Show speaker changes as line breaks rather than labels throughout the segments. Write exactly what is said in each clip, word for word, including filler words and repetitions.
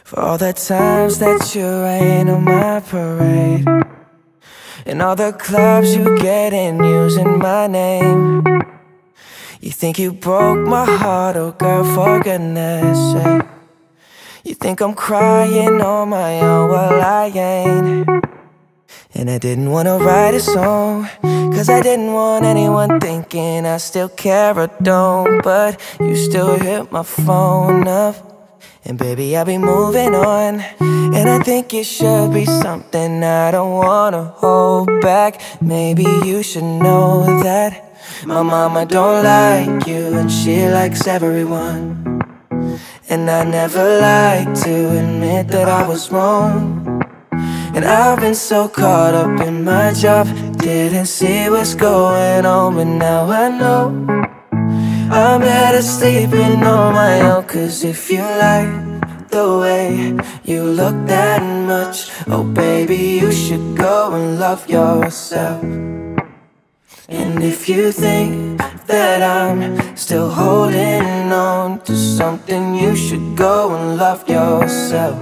For all the times that you rain on my parade, and all the clubs you get in using my name. You think you broke my heart, oh girl, for goodness sake. You think I'm crying on my own, well I ain't. And I didn't wanna write a song, cause I didn't want anyone thinking I still care or don't. But you still hit my phone up, and baby, I'll be moving on. And I think it should be something I don't wanna hold back. Maybe you should know that my mama don't like you, and she likes everyone. And I never like to admit that I was wrong. And I've been so caught up in my job, didn't see what's going on. But now I know I'm better sleeping on my own. Cause if you like the way you look that much, oh baby, you should go and love yourself. And if you think that I'm still holding on to something, you should go and love yourself.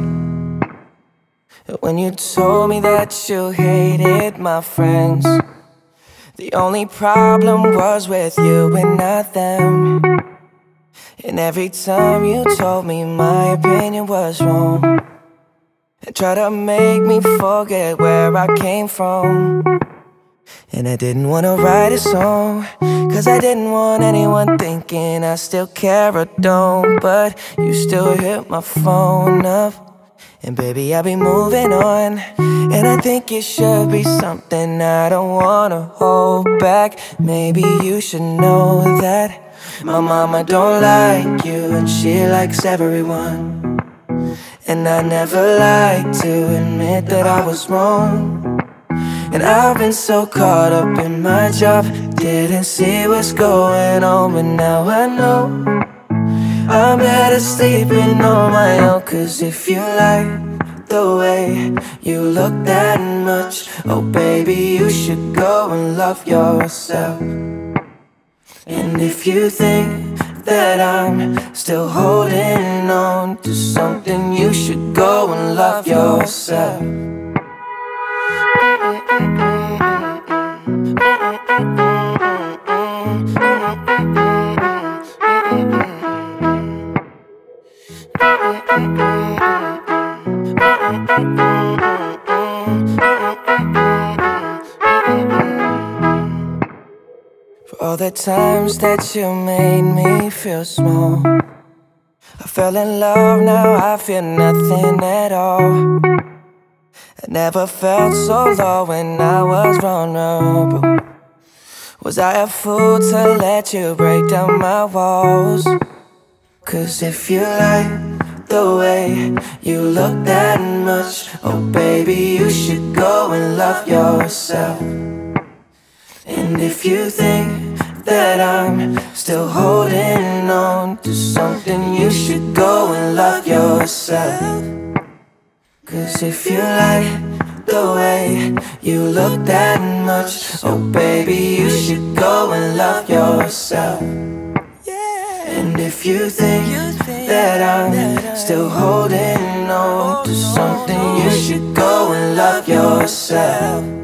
When you told me that you hated my friends, the only problem was with you and not them. And every time you told me my opinion was wrong, and tried to make me forget where I came from. And I didn't wanna write a song, cause I didn't want anyone thinking I still care or don't. But you still hit my phone up, and baby, I'll be moving on. And I think it should be something I don't wanna hold back. Maybe you should know that my mama don't like you, and she likes everyone. And I never like to admit that I was wrong. And I've been so caught up in my job, didn't see what's going on. But now I know I'm better sleeping on my own. Cause if you like the way you look that much, oh baby, you should go and love yourself. And if you think that I'm still holding on to something, you should go and love yourself. For all the times that you made me feel small, I fell in love, now I feel nothing at all. I never felt so low when I was vulnerable. Was I a fool to let you break down my walls? Cause if you like the way you look that much, oh baby, you should go and love yourself. And if you think that I'm still holding on to something, you should go and love yourself. Cause if you like the way you look that much, oh baby, you should go and love yourself. And if you think that I'm still holding on to something, you should go and love yourself.